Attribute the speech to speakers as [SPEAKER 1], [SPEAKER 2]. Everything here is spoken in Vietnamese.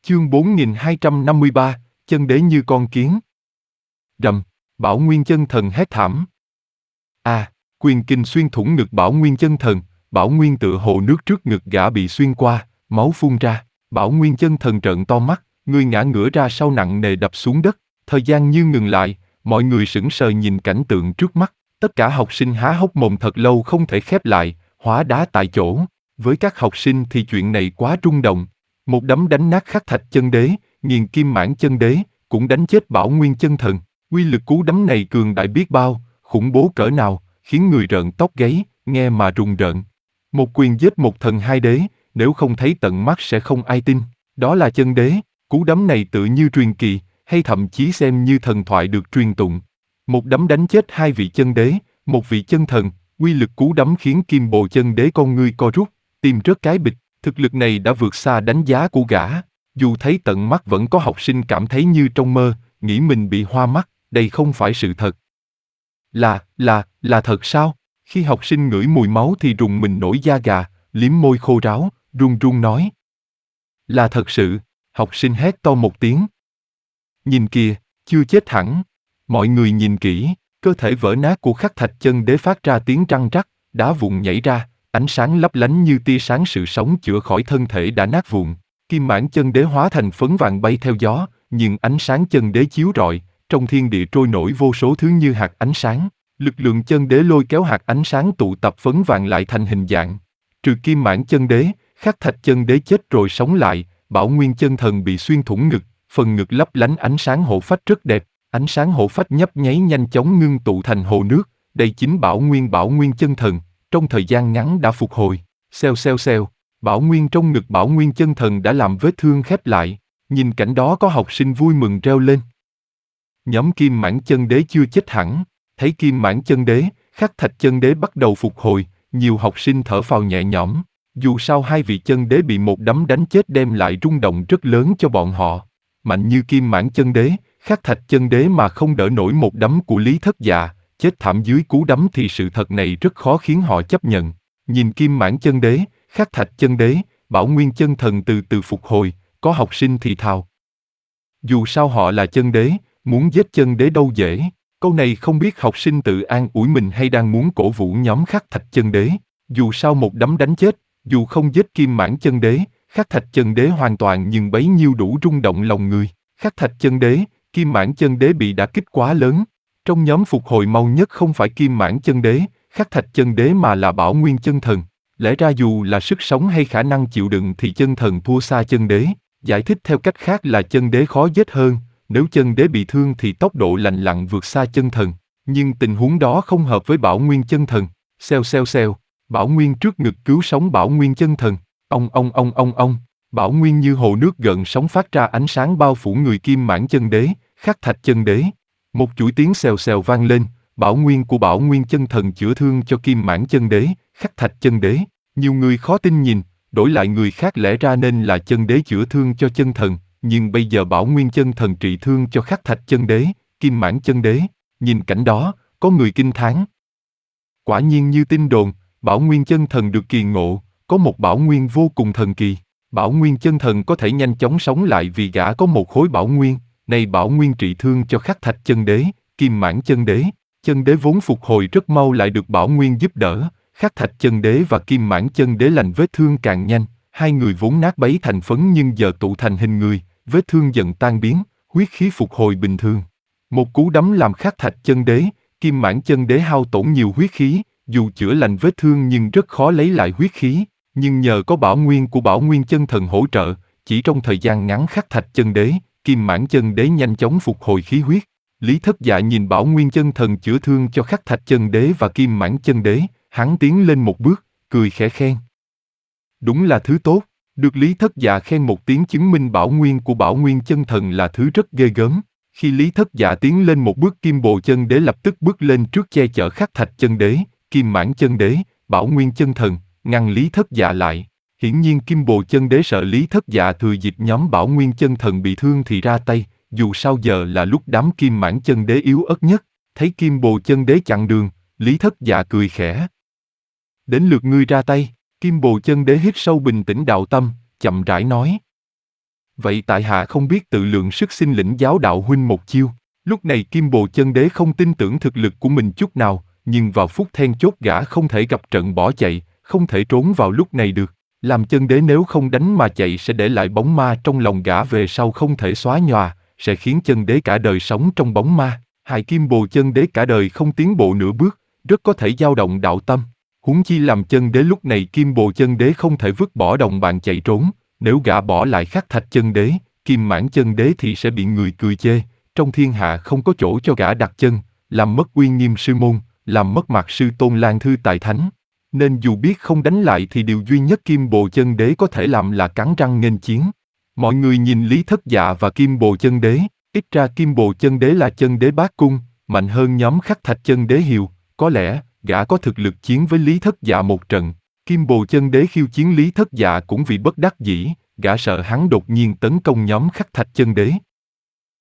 [SPEAKER 1] Chương 4253, chân đế như con kiến. Rầm, Bảo Nguyên chân thần hét thảm. Quyền kình xuyên thủng ngực Bảo Nguyên chân thần, Bảo Nguyên tựa hồ nước trước ngực gã bị xuyên qua, máu phun ra. Bảo Nguyên chân thần trợn to mắt, người ngã ngửa ra sau nặng nề đập xuống đất. Thời gian như ngừng lại, mọi người sững sờ nhìn cảnh tượng trước mắt. Tất cả học sinh há hốc mồm thật lâu không thể khép lại, hóa đá tại chỗ. Với các học sinh thì chuyện này quá rung động. Một đấm đánh nát khắc thạch chân đế, nghiền kim mãn chân đế, cũng đánh chết Bảo Nguyên chân thần. Uy lực cú đấm này cường đại biết bao, khủng bố cỡ nào, khiến người rợn tóc gáy, nghe mà rùng rợn. Một quyền giết một thần hai đế, nếu không thấy tận mắt sẽ không ai tin. Đó là chân đế, cú đấm này tự như truyền kỳ, hay thậm chí xem như thần thoại được truyền tụng. Một đấm đánh chết hai vị chân đế, một vị chân thần, uy lực cú đấm khiến Kim Bồ chân đế con ngươi co rút, tim rớt cái bịch. Thực lực này đã vượt xa đánh giá của gã. Dù thấy tận mắt vẫn có học sinh cảm thấy như trong mơ, nghĩ mình bị hoa mắt, đây không phải sự thật. Là thật sao? Khi học sinh ngửi mùi máu thì rùng mình nổi da gà, liếm môi khô ráo, run run nói. Là thật sự, học sinh hét to một tiếng. Nhìn kìa, chưa chết hẳn. Mọi người nhìn kỹ, cơ thể vỡ nát của khắc thạch chân đế phát ra tiếng răng rắc, đá vụn nhảy ra, ánh sáng lấp lánh như tia sáng sự sống chữa khỏi thân thể đã nát vụn. Kim mãn chân đế hóa thành phấn vàng bay theo gió, nhưng ánh sáng chân đế chiếu rọi, trong thiên địa trôi nổi vô số thứ như hạt ánh sáng. Lực lượng chân đế lôi kéo hạt ánh sáng tụ tập phấn vàng lại thành hình dạng. Trừ kim mãn chân đế, khắc thạch chân đế chết rồi sống lại, Bảo Nguyên chân thần bị xuyên thủng ngực, phần ngực lấp lánh ánh sáng hộ phách rất đẹp, ánh sáng hộ phách nhấp nháy nhanh chóng ngưng tụ thành hồ nước, đây chính Bảo Nguyên chân thần, trong thời gian ngắn đã phục hồi. Xèo, Bảo Nguyên trong ngực Bảo Nguyên chân thần đã làm vết thương khép lại, nhìn cảnh đó có học sinh vui mừng reo lên. Nhóm kim mãn chân đế chưa chết hẳn, thấy kim mãn chân đế, khắc thạch chân đế bắt đầu phục hồi, nhiều học sinh thở phào nhẹ nhõm, dù sao hai vị chân đế bị một đấm đánh chết đem lại rung động rất lớn cho bọn họ. Mạnh như kim mãn chân đế, khắc thạch chân đế mà không đỡ nổi một đấm của Lý Thất Dạ, chết thảm dưới cú đấm thì sự thật này rất khó khiến họ chấp nhận. Nhìn kim mãn chân đế, khắc thạch chân đế, Bảo Nguyên chân thần từ từ phục hồi, có học sinh thì thào. Dù sao họ là chân đế, muốn giết chân đế đâu dễ. Câu này không biết học sinh tự an ủi mình hay đang muốn cổ vũ nhóm khắc thạch chân đế. Dù sao một đấm đánh chết, dù không giết kim mãn chân đế, khắc thạch chân đế hoàn toàn nhưng bấy nhiêu đủ rung động lòng người. Khắc thạch chân đế, kim mãn chân đế bị đả kích quá lớn. Trong nhóm phục hồi mau nhất không phải kim mãn chân đế, khắc thạch chân đế mà là Bảo Nguyên chân thần. Lẽ ra dù là sức sống hay khả năng chịu đựng thì chân thần thua xa chân đế. Giải thích theo cách khác là chân đế khó giết hơn, nếu chân đế bị thương thì tốc độ lành lặn vượt xa chân thần. Nhưng tình huống đó không hợp với Bảo Nguyên chân thần. Xèo, Bảo Nguyên trước ngực cứu sống Bảo Nguyên chân thần. Ông. Bảo Nguyên như hồ nước gợn sóng phát ra ánh sáng bao phủ người kim mãn chân đế, khắc thạch chân đế. Một chuỗi tiếng xèo vang lên, Bảo Nguyên của Bảo Nguyên chân thần chữa thương cho kim mãn chân đế, khắc thạch chân đế. Nhiều người khó tin nhìn, đổi lại người khác lẽ ra nên là chân đế chữa thương cho chân thần, nhưng bây giờ Bảo Nguyên chân thần trị thương cho khắc thạch chân đế, kim mãn chân đế. Nhìn cảnh đó, có người kinh thán. Quả nhiên như tin đồn, Bảo Nguyên chân thần được kỳ ngộ, có một Bảo Nguyên vô cùng thần kỳ. Bảo Nguyên chân thần có thể nhanh chóng sống lại vì gã có một khối Bảo Nguyên, này Bảo Nguyên trị thương cho khắc thạch chân đế, kim mãn chân đế. Chân đế vốn phục hồi rất mau lại được Bảo Nguyên giúp đỡ, khắc thạch chân đế và kim mãn chân đế lành vết thương càng nhanh, hai người vốn nát bấy thành phấn nhưng giờ tụ thành hình người, vết thương dần tan biến, huyết khí phục hồi bình thường. Một cú đấm làm khắc thạch chân đế, kim mãn chân đế hao tổn nhiều huyết khí, dù chữa lành vết thương nhưng rất khó lấy lại huyết khí, nhưng nhờ có Bảo Nguyên của Bảo Nguyên chân thần hỗ trợ, chỉ trong thời gian ngắn khắc thạch chân đế, kim mãn chân đế nhanh chóng phục hồi khí huyết. Lý Thất Dạ nhìn Bảo Nguyên chân thần chữa thương cho khắc thạch chân đế và kim mãn chân đế, hắn tiến lên một bước, cười khẽ khen. Đúng là thứ tốt, được Lý Thất Dạ khen một tiếng chứng minh Bảo Nguyên của Bảo Nguyên chân thần là thứ rất ghê gớm. Khi Lý Thất Dạ tiến lên một bước, Kim Bồ chân đế lập tức bước lên trước che chở khắc thạch chân đế, kim mãn chân đế, Bảo Nguyên chân thần, ngăn Lý Thất Dạ lại. Hiển nhiên Kim Bồ chân đế sợ Lý Thất Dạ thừa dịp nhóm Bảo Nguyên chân thần bị thương thì ra tay, dù sao giờ là lúc đám kim mãn chân đế yếu ớt nhất. Thấy Kim Bồ chân đế chặn đường, Lý Thất Dạ cười khẽ. Đến lượt ngươi ra tay. Kim Bồ chân đế hít sâu bình tĩnh đạo tâm, chậm rãi nói. vậy tại hạ không biết tự lượng sức xin lĩnh giáo đạo huynh một chiêu. Lúc này Kim Bồ Chân Đế không tin tưởng thực lực của mình chút nào, nhưng vào phút then chốt gã không thể gặp trận bỏ chạy, không thể trốn vào lúc này được. Làm chân đế nếu không đánh mà chạy sẽ để lại bóng ma trong lòng gã về sau không thể xóa nhòa, sẽ khiến chân đế cả đời sống trong bóng ma. Hại Kim Bồ Chân Đế cả đời không tiến bộ nửa bước, rất có thể dao động đạo tâm. Huống chi làm chân đế lúc này Kim Bồ Chân Đế không thể vứt bỏ đồng bạn chạy trốn, nếu gã bỏ lại Khắc Thạch Chân Đế, Kim Mãn Chân Đế thì sẽ bị người cười chê, trong thiên hạ không có chỗ cho gã đặt chân, làm mất uy nghiêm sư môn, làm mất mặt sư tôn Lan Thư Tài Thánh. Nên dù biết không đánh lại thì điều duy nhất Kim Bồ Chân Đế có thể làm là cắn răng nghênh chiến. Mọi người nhìn Lý Thất Dạ và Kim Bồ Chân Đế, ít ra Kim Bồ Chân Đế là chân đế bát cung, mạnh hơn nhóm Khắc Thạch Chân Đế Hiều, có lẽ gã có thực lực chiến với Lý Thất Dạ một trận. Kim Bồ Chân Đế khiêu chiến Lý Thất Dạ cũng vì bất đắc dĩ, gã sợ hắn đột nhiên tấn công nhóm Khắc Thạch Chân Đế.